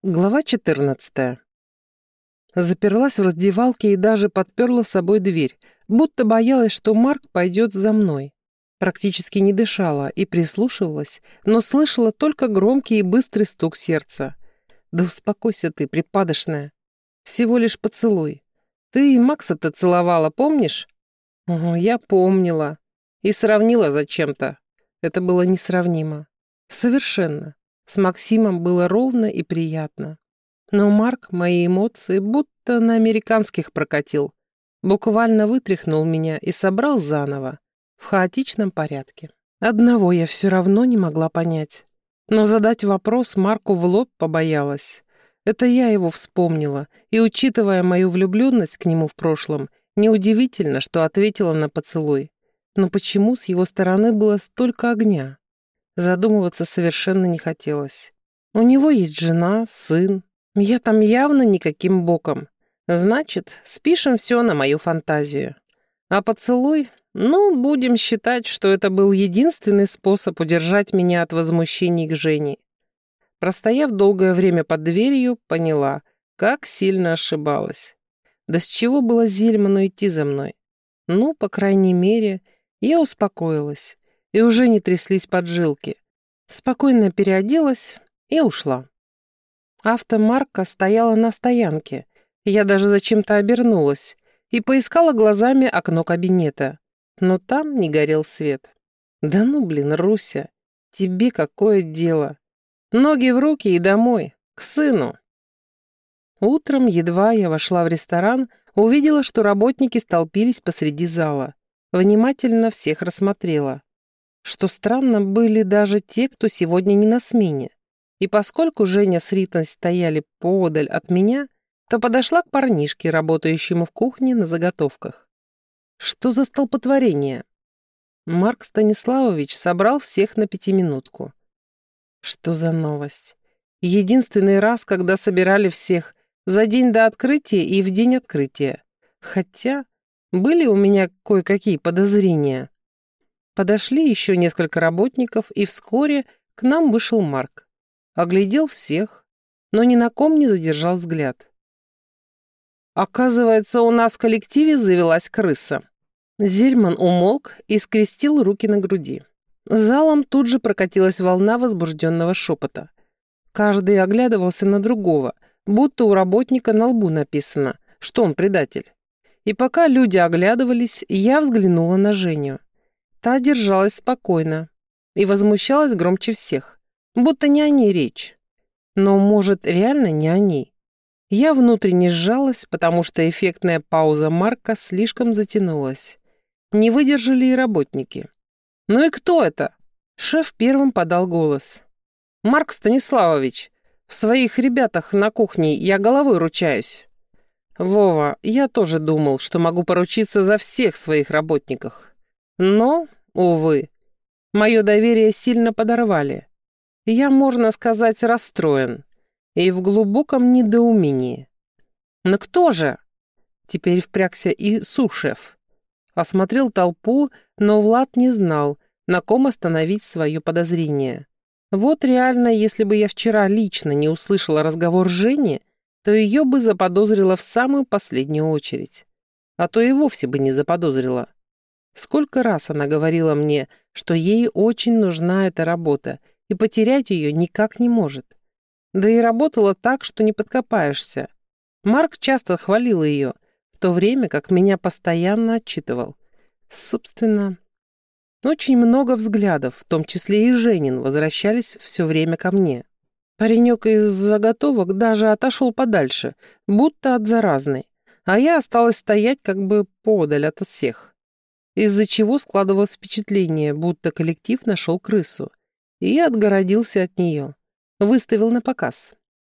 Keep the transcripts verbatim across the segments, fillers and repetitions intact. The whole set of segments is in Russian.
Глава четырнадцатая. Заперлась в раздевалке и даже подперла с собой дверь, будто боялась, что Марк пойдет за мной. Практически не дышала и прислушивалась, но слышала только громкий и быстрый стук сердца. «Да успокойся ты, припадочная. Всего лишь поцелуй. Ты и Макса-то целовала, помнишь?» «Ого, я помнила. И сравнила зачем-то. Это было несравнимо. Совершенно. С Максимом было ровно и приятно. Но Марк мои эмоции будто на американских прокатил. Буквально вытряхнул меня и собрал заново, в хаотичном порядке. Одного я все равно не могла понять. Но задать вопрос Марку в лоб побоялась. Это я его вспомнила, и, учитывая мою влюбленность к нему в прошлом, неудивительно, что ответила на поцелуй. Но почему с его стороны было столько огня? Задумываться совершенно не хотелось. У него есть жена, сын. Я там явно никаким боком. Значит, спишем все на мою фантазию. А поцелуй? Ну, будем считать, что это был единственный способ удержать меня от возмущений к Жене. Простояв долгое время под дверью, поняла, как сильно ошибалась. Да с чего было Зельману идти за мной? Ну, по крайней мере, я успокоилась. И уже не тряслись поджилки. Спокойно переоделась и ушла. Авто Марка стояла на стоянке. Я даже зачем-то обернулась и поискала глазами окно кабинета. Но там не горел свет. Да ну, блин, Руся, тебе какое дело? Ноги в руки и домой, к сыну. Утром, едва я вошла в ресторан, увидела, что работники столпились посреди зала. Внимательно всех рассмотрела. Что странно, были даже те, кто сегодня не на смене. И поскольку Женя с Ритой стояли поодаль от меня, то подошла к парнишке, работающему в кухне на заготовках. Что за столпотворение? Марк Станиславович собрал всех на пятиминутку. Что за новость? Единственный раз, когда собирали всех, за день до открытия и в день открытия. Хотя были у меня кое-какие подозрения. Подошли еще несколько работников, и вскоре к нам вышел Марк. Оглядел всех, но ни на ком не задержал взгляд. Оказывается, у нас в коллективе завелась крыса. Зельман умолк и скрестил руки на груди. Залом тут же прокатилась волна возбужденного шепота. Каждый оглядывался на другого, будто у работника на лбу написано, что он предатель. И пока люди оглядывались, я взглянула на Женю. Та держалась спокойно и возмущалась громче всех, будто не о ней речь. Но, может, реально не о ней. Я внутренне сжалась, потому что эффектная пауза Марка слишком затянулась. Не выдержали и работники. «Ну и кто это?» Шеф первым подал голос. «Марк Станиславович, в своих ребятах на кухне я головой ручаюсь». «Вова, я тоже думал, что могу поручиться за всех своих работников. Но, увы, мое доверие сильно подорвали. Я, можно сказать, расстроен и в глубоком недоумении. Но кто же?» Теперь впрягся и су-шеф. Осмотрел толпу, но Влад не знал, на ком остановить свое подозрение. Вот реально, если бы я вчера лично не услышала разговор Жени, то ее бы заподозрила в самую последнюю очередь. А то и вовсе бы не заподозрила. Сколько раз она говорила мне, что ей очень нужна эта работа, и потерять ее никак не может. Да и работала так, что не подкопаешься. Марк часто хвалил ее, в то время как меня постоянно отчитывал. Собственно, очень много взглядов, в том числе и Женин, возвращались все время ко мне. Паренек из заготовок даже отошел подальше, будто от заразной, а я осталась стоять как бы подаль от всех. Из-за чего складывалось впечатление, будто коллектив нашел крысу, и отгородился от нее, выставил на показ.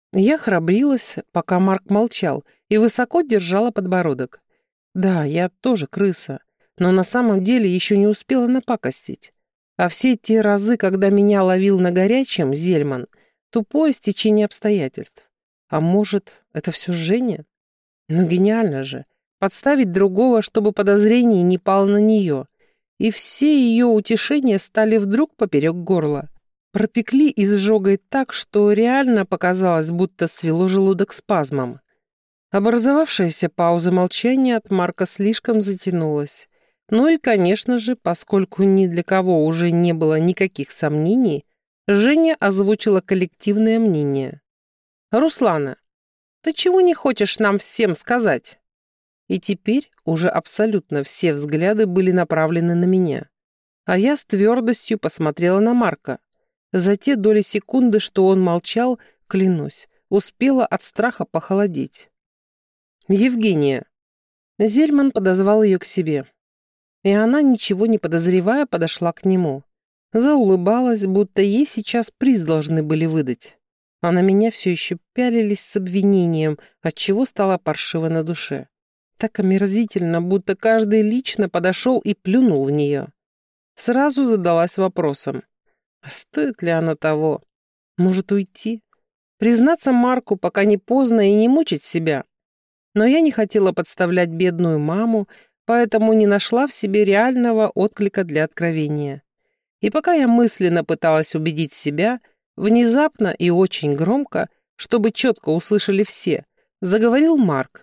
Я храбрилась, пока Марк молчал, и высоко держала подбородок. Да, я тоже крыса, но на самом деле еще не успела напакостить. А все те разы, когда меня ловил на горячем Зельман, тупое стечение обстоятельств. А может, это все Женя? Ну гениально же. Подставить другого, чтобы подозрение не пало на нее. И все ее утешения стали вдруг поперек горла. пропекли изжогой так, что реально показалось, будто свело желудок спазмом. Образовавшаяся пауза молчания от Марка слишком затянулась. Ну и, конечно же, поскольку ни для кого уже не было никаких сомнений, Женя озвучила коллективное мнение. «Руслана, ты чего не хочешь нам всем сказать?» И теперь уже абсолютно все взгляды были направлены на меня. А я с твердостью посмотрела на Марка. За те доли секунды, что он молчал, клянусь, успела от страха похолодеть. «Евгения». Зельман подозвал ее к себе. И она, ничего не подозревая, подошла к нему. Заулыбалась, будто ей сейчас приз должны были выдать. А на меня все еще пялились с обвинением, отчего стало паршиво на душе. Так омерзительно, будто каждый лично подошел и плюнул в нее. Сразу задалась вопросом, а стоит ли оно того? Может уйти? Признаться Марку, пока не поздно, и не мучить себя. Но я не хотела подставлять бедную маму, поэтому не нашла в себе реального отклика для откровения. И пока я мысленно пыталась убедить себя, внезапно и очень громко, чтобы четко услышали все, заговорил Марк.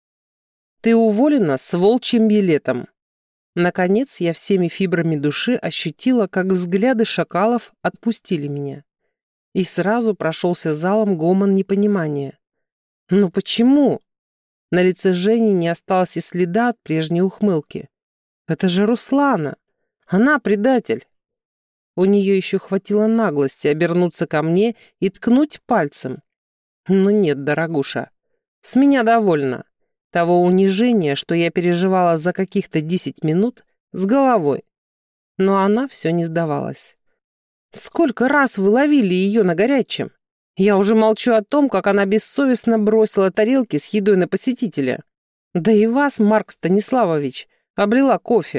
«Ты уволена с волчьим билетом». Наконец я всеми фибрами души ощутила, как взгляды шакалов отпустили меня. И сразу прошелся залом гомон непонимания. «Ну почему?» На лице Жени не осталось и следа от прежней ухмылки. «Это же Руслана! Она предатель!» У нее еще хватило наглости обернуться ко мне и ткнуть пальцем. «Ну нет, дорогуша, с меня довольно. Того унижения, что я переживала за каких-то десять минут, с головой». Но она все не сдавалась. «Сколько раз вы ловили ее на горячем? Я уже молчу о том, как она бессовестно бросила тарелки с едой на посетителя. Да и вас, Марк Станиславович, облила кофе».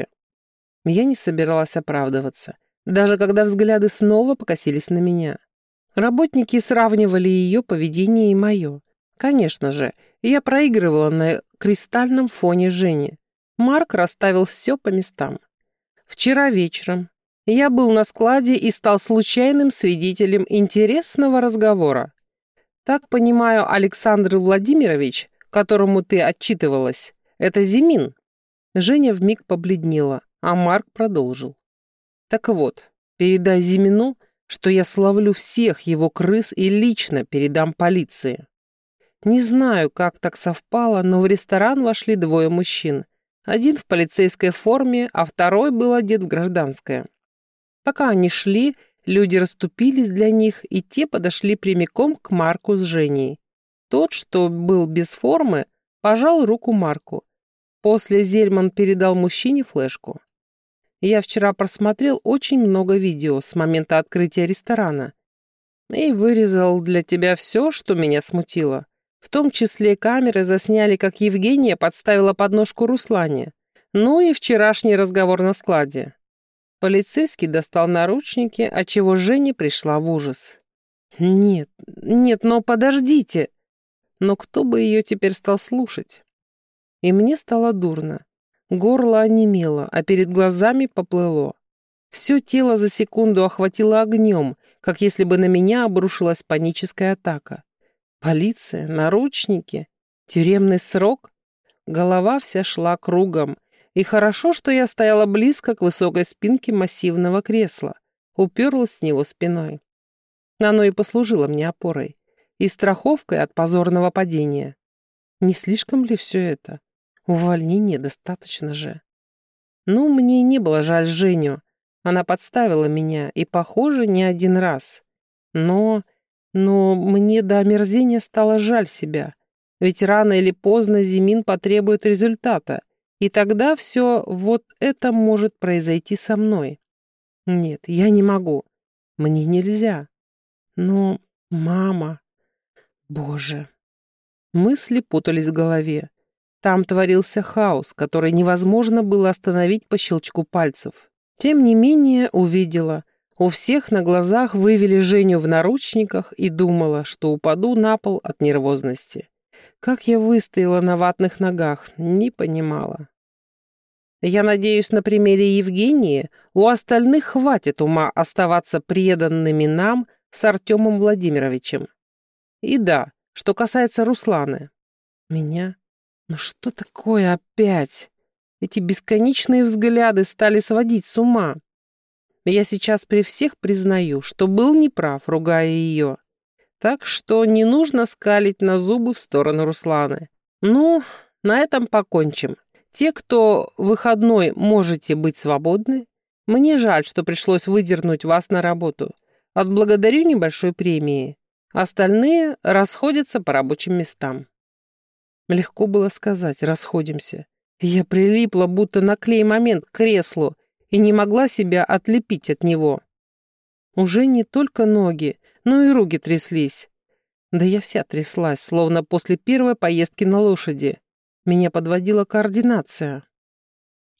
Я не собиралась оправдываться, даже когда взгляды снова покосились на меня. Работники сравнивали ее поведение и мое. Конечно же, я проигрывала на кристальном фоне Жени. Марк расставил все по местам. Вчера вечером я был на складе и стал случайным свидетелем интересного разговора. Так понимаю, Александр Владимирович, которому ты отчитывалась, это Зимин. Женя вмиг побледнела, а Марк продолжил. Так вот, передай Зимину, что я словлю всех его крыс и лично передам полиции. Не знаю, как так совпало, но в ресторан вошли двое мужчин. Один в полицейской форме, а второй был одет в гражданское. Пока они шли, люди расступились для них, и те подошли прямиком к Марку с Женей. Тот, что был без формы, пожал руку Марку. После Зельман передал мужчине флешку. Я вчера просмотрел очень много видео с момента открытия ресторана и вырезал для тебя все, что меня смутило. В том числе камеры засняли, как Евгения подставила подножку Руслане. Ну и вчерашний разговор на складе. Полицейский достал наручники, отчего Женя пришла в ужас. «Нет, нет, но подождите!» Но кто бы ее теперь стал слушать? И мне стало дурно. Горло онемело, а перед глазами поплыло. Все тело за секунду охватило огнем, как если бы на меня обрушилась паническая атака. Полиция, наручники, тюремный срок. Голова вся шла кругом. И хорошо, что я стояла близко к высокой спинке массивного кресла, уперлась с него спиной. Оно и послужило мне опорой и страховкой от позорного падения. Не слишком ли все это? Увольнения достаточно же. Ну, мне не было жаль Женю. Она подставила меня, и, похоже, не один раз. Но... Но мне до омерзения стало жаль себя. Ведь рано или поздно Зимин потребует результата, и тогда все вот это может произойти со мной. Нет, я не могу. Мне нельзя. Но мама... Боже... Мысли путались в голове. Там творился хаос, который невозможно было остановить по щелчку пальцев. Тем не менее, увидела. У всех на глазах вывели Женю в наручниках и думала, что упаду на пол от нервозности. Как я выстояла на ватных ногах, не понимала. Я надеюсь, на примере Евгении у остальных хватит ума оставаться преданными нам с Артемом Владимировичем. И да, что касается Русланы. Меня? Ну что такое опять? Эти бесконечные взгляды стали сводить с ума. Я сейчас при всех признаю, что был неправ, ругая ее. Так что не нужно скалить на зубы в сторону Русланы. Ну, на этом покончим. Те, кто выходной можете быть свободны, мне жаль, что пришлось выдернуть вас на работу. Отблагодарю небольшой премией. Остальные расходятся по рабочим местам. Легко было сказать «расходимся». Я прилипла, будто на клей-момент к креслу, и не могла себя отлепить от него. Уже не только ноги, но и руки тряслись. Да я вся тряслась, словно после первой поездки на лошади. Меня подводила координация.